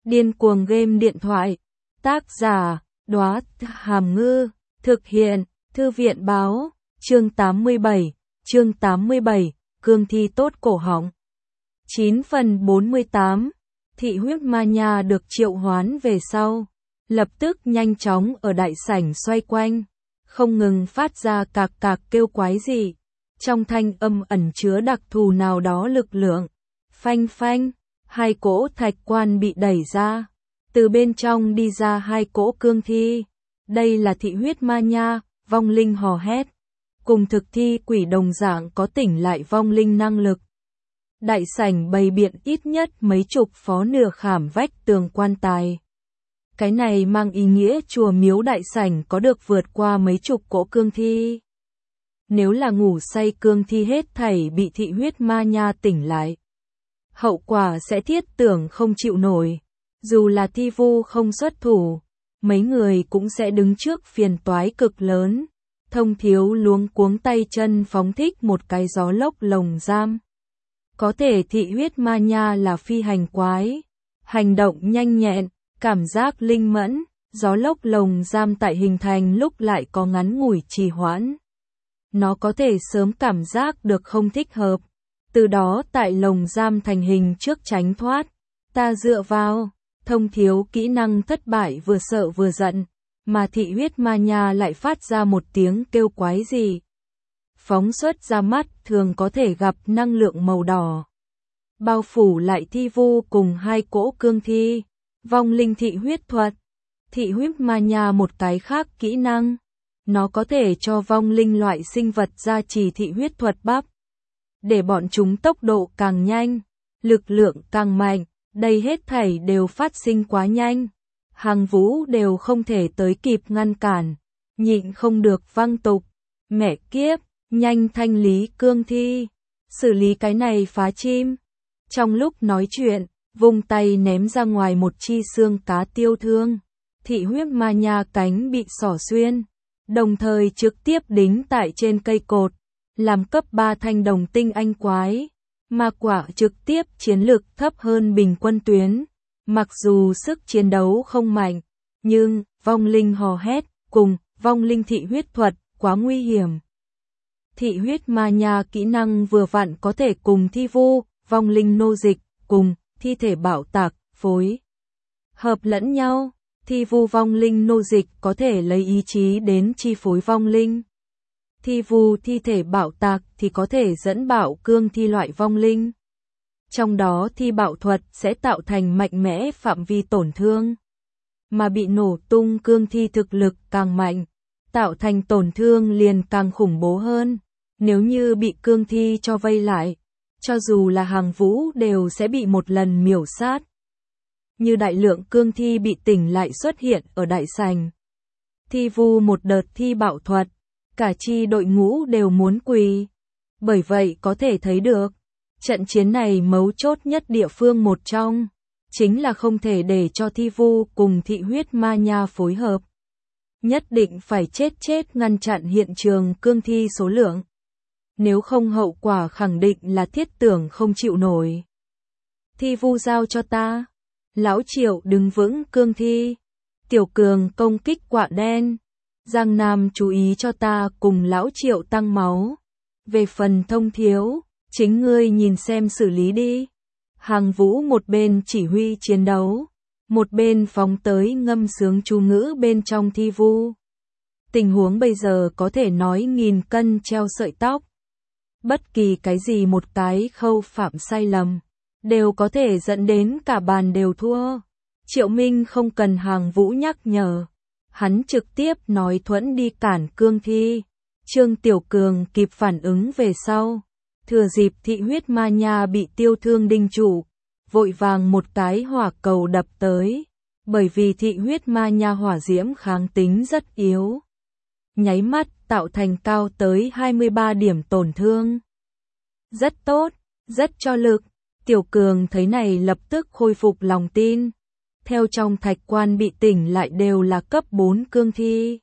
Điên cuồng game điện thoại. Tác giả, Đóa Hàm Ngư. Thực hiện, Thư viện báo. Chương 87, cương thi tốt cổ họng. 9 phần 48. Thị huyết ma nha được triệu hoán về sau, lập tức nhanh chóng ở đại sảnh xoay quanh, không ngừng phát ra cạc cạc kêu quái dị. Trong thanh âm ẩn chứa đặc thù nào đó lực lượng. Phanh phanh, hai cỗ thạch quan bị đẩy ra. Từ bên trong đi ra hai cỗ cương thi. Đây là thị huyết ma nha, vong linh hò hét. Cùng thực thi quỷ đồng dạng có tỉnh lại vong linh năng lực. Đại sảnh bày biện ít nhất mấy chục phó nửa khảm vách tường quan tài. Cái này mang ý nghĩa chùa miếu đại sảnh có được vượt qua mấy chục cỗ cương thi. Nếu là ngủ say cương thi hết thảy bị thị huyết ma nha tỉnh lại, hậu quả sẽ thiết tưởng không chịu nổi. Dù là thi vu không xuất thủ, mấy người cũng sẽ đứng trước phiền toái cực lớn. Thông Thiếu luống cuống tay chân phóng thích một cái gió lốc lồng giam. Có thể thị huyết ma nha là phi hành quái, hành động nhanh nhẹn, cảm giác linh mẫn, gió lốc lồng giam tại hình thành lúc lại có ngắn ngủi trì hoãn. Nó có thể sớm cảm giác được không thích hợp, từ đó tại lồng giam thành hình trước tránh thoát. Ta dựa vào, Thông Thiếu kỹ năng thất bại vừa sợ vừa giận, mà thị huyết ma nha lại phát ra một tiếng kêu quái gì. Phóng xuất ra mắt thường có thể gặp năng lượng màu đỏ. Bao phủ lại thi vu cùng hai cỗ cương thi. Vong linh thị huyết thuật. Thị huyết ma nha một cái khác kỹ năng. Nó có thể cho vong linh loại sinh vật gia trì thị huyết thuật bắp. Để bọn chúng tốc độ càng nhanh, lực lượng càng mạnh. Đây hết thảy đều phát sinh quá nhanh. Hàng Vũ đều không thể tới kịp ngăn cản. Nhịn không được văng tục. Mẹ kiếp, nhanh thanh lý cương thi. Xử lý cái này phá chim. Trong lúc nói chuyện, vung tay ném ra ngoài một chi xương cá tiêu thương. Thị huyết ma nha cánh bị xỏ xuyên, đồng thời trực tiếp đính tại trên cây cột, làm cấp 3 thanh đồng tinh anh quái. Ma quả trực tiếp chiến lực thấp hơn bình quân tuyến. Mặc dù sức chiến đấu không mạnh, nhưng vong linh hò hét cùng vong linh thị huyết thuật quá nguy hiểm. Thị huyết ma nha kỹ năng vừa vặn có thể cùng thi vu, vong linh nô dịch, cùng thi thể bạo tạc, phối hợp lẫn nhau. Thi vu vong linh nô dịch có thể lấy ý chí đến chi phối vong linh. Thi vu thi thể bạo tạc thì có thể dẫn bạo cương thi loại vong linh. Trong đó thi bạo thuật sẽ tạo thành mạnh mẽ phạm vi tổn thương. Mà bị nổ tung cương thi thực lực càng mạnh, tạo thành tổn thương liền càng khủng bố hơn. Nếu như bị cương thi cho vây lại, cho dù là Hàng Vũ đều sẽ bị một lần miểu sát. Như đại lượng cương thi bị tỉnh lại xuất hiện ở đại sảnh. Thi vu một đợt thi bạo thuật, cả chi đội ngũ đều muốn quỳ. Bởi vậy có thể thấy được, trận chiến này mấu chốt nhất địa phương một trong, chính là không thể để cho thi vu cùng thị huyết ma nha phối hợp. Nhất định phải chết ngăn chặn hiện trường cương thi số lượng. Nếu không hậu quả khẳng định là thiết tưởng không chịu nổi. Thi vu giao cho ta. Lão Triệu đứng vững cương thi. Tiểu Cường công kích quạ đen. Giang Nam chú ý cho ta cùng Lão Triệu tăng máu. Về phần Thông Thiếu, chính ngươi nhìn xem xử lý đi. Hàng Vũ một bên chỉ huy chiến đấu, một bên phóng tới ngâm sướng chú ngữ bên trong thi vu. Tình huống bây giờ có thể nói nghìn cân treo sợi tóc. Bất kỳ cái gì một cái khâu phạm sai lầm, đều có thể dẫn đến cả bàn đều thua. Triệu Minh không cần Hàng Vũ nhắc nhở. Hắn trực tiếp nói thuẫn đi cản cương thi. Trương Tiểu Cường kịp phản ứng về sau. Thừa dịp thị huyết ma nha bị tiêu thương đinh trụ, vội vàng một cái hỏa cầu đập tới. Bởi vì thị huyết ma nha hỏa diễm kháng tính rất yếu. Nháy mắt tạo thành cao tới 23 điểm tổn thương. Rất tốt, rất cho lực. Tiểu Cường thấy này lập tức khôi phục lòng tin. Theo trong thạch quan bị tỉnh lại đều là cấp 4 cương thi.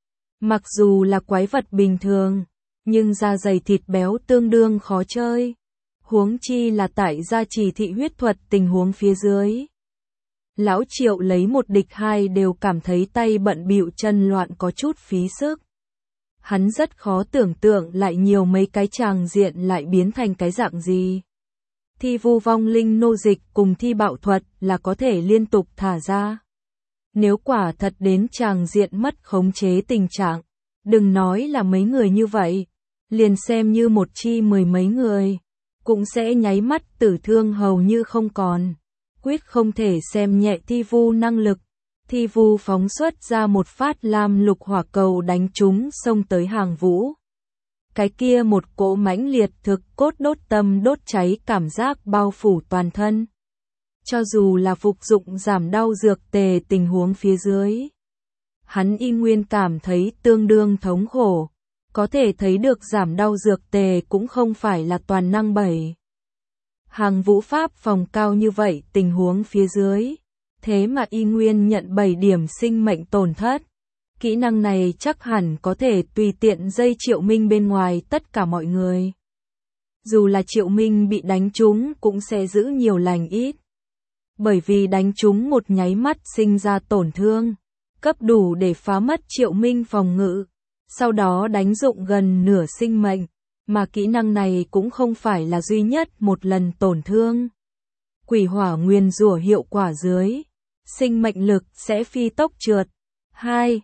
Mặc dù là quái vật bình thường, nhưng da dày thịt béo tương đương khó chơi. Huống chi là tại gia trì thị huyết thuật tình huống phía dưới. Lão Triệu lấy một địch hai đều cảm thấy tay bận bịu chân loạn có chút phí sức. Hắn rất khó tưởng tượng lại nhiều mấy cái tràng diện lại biến thành cái dạng gì. Thi vu vong linh nô dịch cùng thi bạo thuật là có thể liên tục thả ra. Nếu quả thật đến tràng diện mất khống chế tình trạng, đừng nói là mấy người như vậy, liền xem như một chi mười mấy người, cũng sẽ nháy mắt tử thương hầu như không còn. Quyết không thể xem nhẹ thi vu năng lực. Thi vu phóng xuất ra một phát lam lục hỏa cầu đánh trúng xông tới Hàng Vũ. Cái kia một cỗ mãnh liệt thực cốt đốt tâm đốt cháy cảm giác bao phủ toàn thân. Cho dù là phục dụng giảm đau dược tề tình huống phía dưới, hắn y nguyên cảm thấy tương đương thống khổ. Có thể thấy được giảm đau dược tề cũng không phải là toàn năng 7. Hàng Vũ pháp phòng cao như vậy tình huống phía dưới, thế mà y nguyên nhận 7 điểm sinh mệnh tổn thất. Kỹ năng này chắc hẳn có thể tùy tiện dây Triệu Minh bên ngoài tất cả mọi người. Dù là Triệu Minh bị đánh trúng cũng sẽ giữ nhiều lành ít. Bởi vì đánh trúng một nháy mắt sinh ra tổn thương, cấp đủ để phá mất Triệu Minh phòng ngự, sau đó đánh dụng gần nửa sinh mệnh, mà kỹ năng này cũng không phải là duy nhất một lần tổn thương. Quỷ hỏa nguyền rủa hiệu quả dưới, sinh mệnh lực sẽ phi tốc trượt. 2.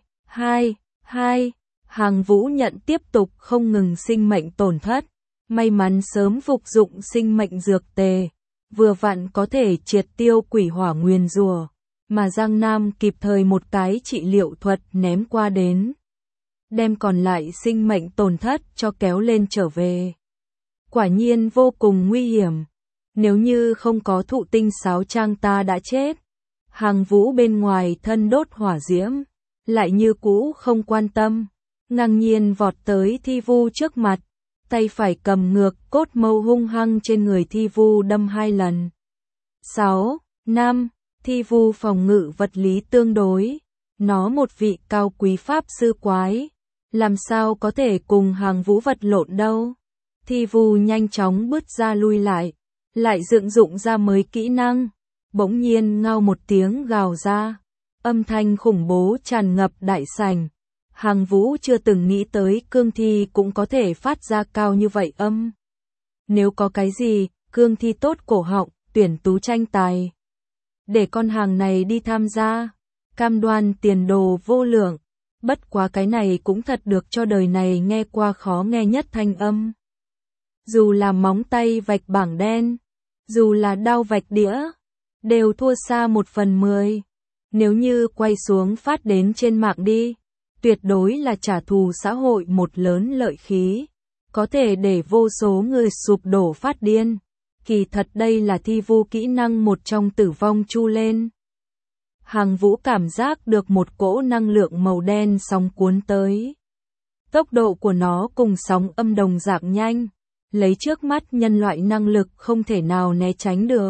Hàng Vũ nhận tiếp tục không ngừng sinh mệnh tổn thất, may mắn sớm phục dụng sinh mệnh dược tề, vừa vặn có thể triệt tiêu quỷ hỏa nguyền rủa, mà Giang Nam kịp thời một cái trị liệu thuật ném qua đến, đem còn lại sinh mệnh tổn thất cho kéo lên trở về. Quả nhiên vô cùng nguy hiểm, nếu như không có thụ tinh sáo trang ta đã chết. Hàng Vũ bên ngoài thân đốt hỏa diễm, lại như cũ không quan tâm, ngang nhiên vọt tới thi vu trước mặt, tay phải cầm ngược cốt mâu hung hăng trên người thi vu đâm 2 lần. 6. Thi vu phòng ngự vật lý tương đối, nó một vị cao quý pháp sư quái, làm sao có thể cùng Hàng Vũ vật lộn đâu. Thi vu nhanh chóng bứt ra lui lại dựng dụng ra mới kỹ năng, bỗng nhiên ngao một tiếng gào ra, âm thanh khủng bố tràn ngập đại sảnh. Hàng Vũ chưa từng nghĩ tới cương thi cũng có thể phát ra cao như vậy âm. Nếu có cái gì, cương thi tốt cổ họng, tuyển tú tranh tài. Để con hàng này đi tham gia, cam đoan tiền đồ vô lượng. Bất quá cái này cũng thật được cho đời này nghe qua khó nghe nhất thanh âm. Dù là móng tay vạch bảng đen, dù là đao vạch đĩa, đều thua xa 1/10. Nếu như quay xuống phát đến trên mạng đi, tuyệt đối là trả thù xã hội một lớn lợi khí, có thể để vô số người sụp đổ phát điên. Kỳ thật đây là thi vu kỹ năng một trong tử vong chu lên. Hàng Vũ cảm giác được một cỗ năng lượng màu đen sóng cuốn tới. Tốc độ của nó cùng sóng âm đồng dạng nhanh, lấy trước mắt nhân loại năng lực không thể nào né tránh được.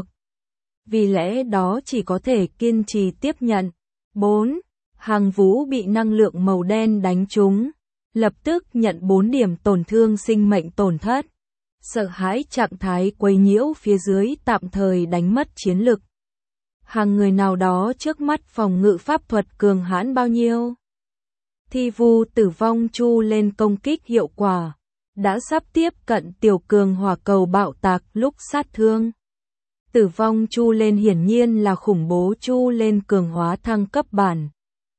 Vì lẽ đó chỉ có thể kiên trì tiếp nhận. 4. Hàng Vũ bị năng lượng màu đen đánh trúng, lập tức nhận 4 điểm tổn thương sinh mệnh tổn thất. Sợ hãi trạng thái quấy nhiễu phía dưới tạm thời đánh mất chiến lực. Hàng người nào đó trước mắt phòng ngự pháp thuật cường hãn bao nhiêu. Thi vu tử vong chu lên công kích hiệu quả, đã sắp tiếp cận tiểu cường hỏa cầu bạo tạc lúc sát thương. Tử vong chu lên hiển nhiên là khủng bố chu lên cường hóa thăng cấp bản.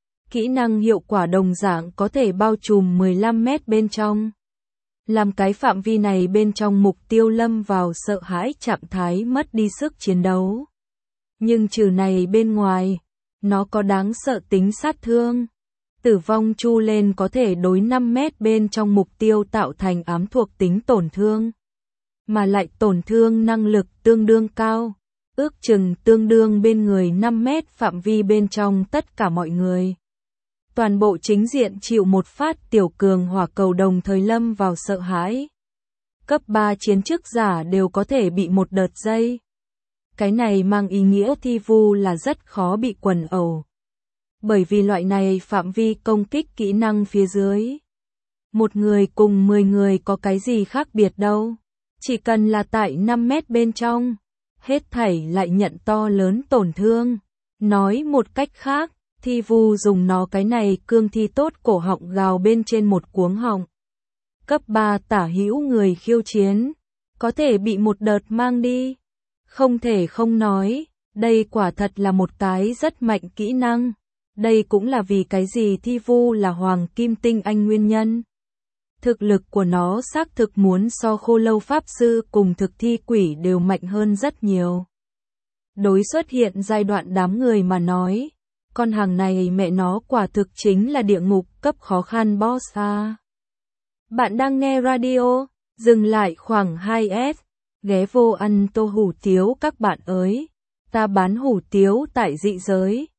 Kỹ năng hiệu quả đồng dạng có thể bao trùm 15 mét bên trong. Làm cái phạm vi này bên trong mục tiêu lâm vào sợ hãi trạng thái mất đi sức chiến đấu. Nhưng trừ này bên ngoài, nó có đáng sợ tính sát thương. Tử vong chu lên có thể đối 5 mét bên trong mục tiêu tạo thành ám thuộc tính tổn thương. Mà lại tổn thương năng lực tương đương cao, ước chừng tương đương bên người 5 mét phạm vi bên trong tất cả mọi người. Toàn bộ chính diện chịu một phát tiểu cường hỏa cầu đồng thời lâm vào sợ hãi. Cấp 3 chiến chức giả đều có thể bị một đợt dây. Cái này mang ý nghĩa thi vu là rất khó bị quần ẩu. Bởi vì loại này phạm vi công kích kỹ năng phía dưới. Một người cùng 10 người có cái gì khác biệt đâu. Chỉ cần là tại 5 mét bên trong, hết thảy lại nhận to lớn tổn thương. Nói một cách khác, Thi Vu dùng nó cái này cương thi tốt cổ họng gào bên trên một cuống họng. Cấp 3 tả hữu người khiêu chiến, có thể bị một đợt mang đi. Không thể không nói, đây quả thật là một cái rất mạnh kỹ năng. Đây cũng là vì cái gì Thi Vu là Hoàng Kim Tinh Anh nguyên nhân. Thực lực của nó xác thực muốn so Khô Lâu Pháp Sư cùng thực thi quỷ đều mạnh hơn rất nhiều. Đối xuất hiện giai đoạn đám người mà nói, con hàng này mẹ nó quả thực chính là địa ngục cấp khó khăn boss a. Bạn đang nghe radio, dừng lại khoảng 2S, ghé vô ăn tô hủ tiếu các bạn ơi, ta bán hủ tiếu tại dị giới.